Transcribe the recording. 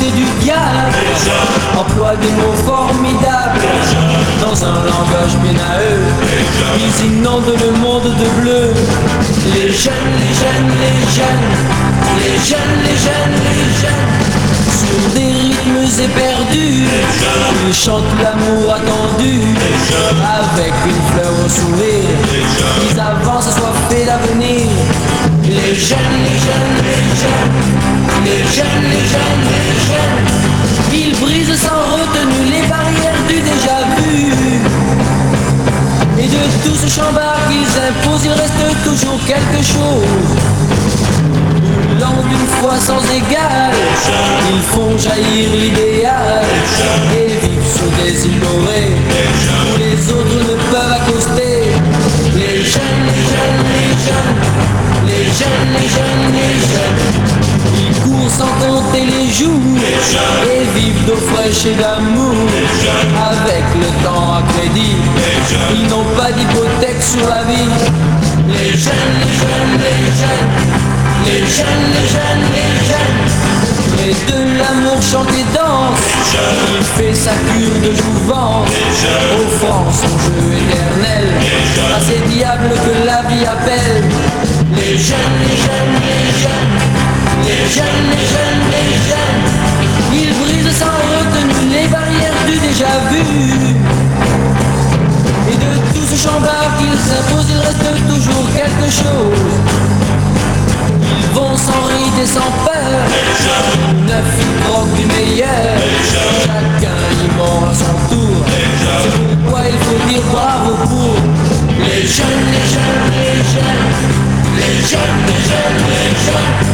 et du diable, emploient des mots formidables dans un langage bien à eux. Ils inondent le monde de bleu. Les jeunes, les jeunes, les jeunes, les jeunes, les jeunes, les jeunes, sur des rythmes éperdus, ils chantent l'amour attendu, avec une fleur au sourire, ils avancent assoiffés d'avenir. Les jeunes, les jeunes, les jeunes, les jeunes, les jeunes, les jeunes, ils brisent sans retenue les barrières du déjà vu. Et de tout ce chambard qu'ils imposent, il reste toujours quelque chose. Boulant d'une foi sans égale, ils font jaillir l'idéal et vivent sur des îles dorées où les autres ne peuvent accoster. Les jeunes, les jeunes, les jeunes, les jeunes, les jeunes, les jeunes, ils courent sans compter les jours et vivent d'eau fraîche et d'amour. Avec le temps à crédit, ils n'ont pas d'hypothèque sur la vie. Les jeunes, les jeunes, les jeunes, les jeunes, les jeunes, les jeunes, et de l'amour chante et danse, il fait sa cure de jouvence, offrant son jeu éternel à ces diables que la vie appelle. Les jeunes, les jeunes, les jeunes, les jeunes, les jeunes, les jeunes, ils brisent sans retenue les barrières du déjà vu. Et de tout ce chambard qu'ils imposent, il reste toujours quelque chose. Ils vont sans ride et sans peur, neuf ils croquent du meilleur, chacun y mord à son tour. C'est pourquoi il faut dire bravo pour les jeunes, les jeunes, les jeunes, les jeunes, les jeunes, les jeunes.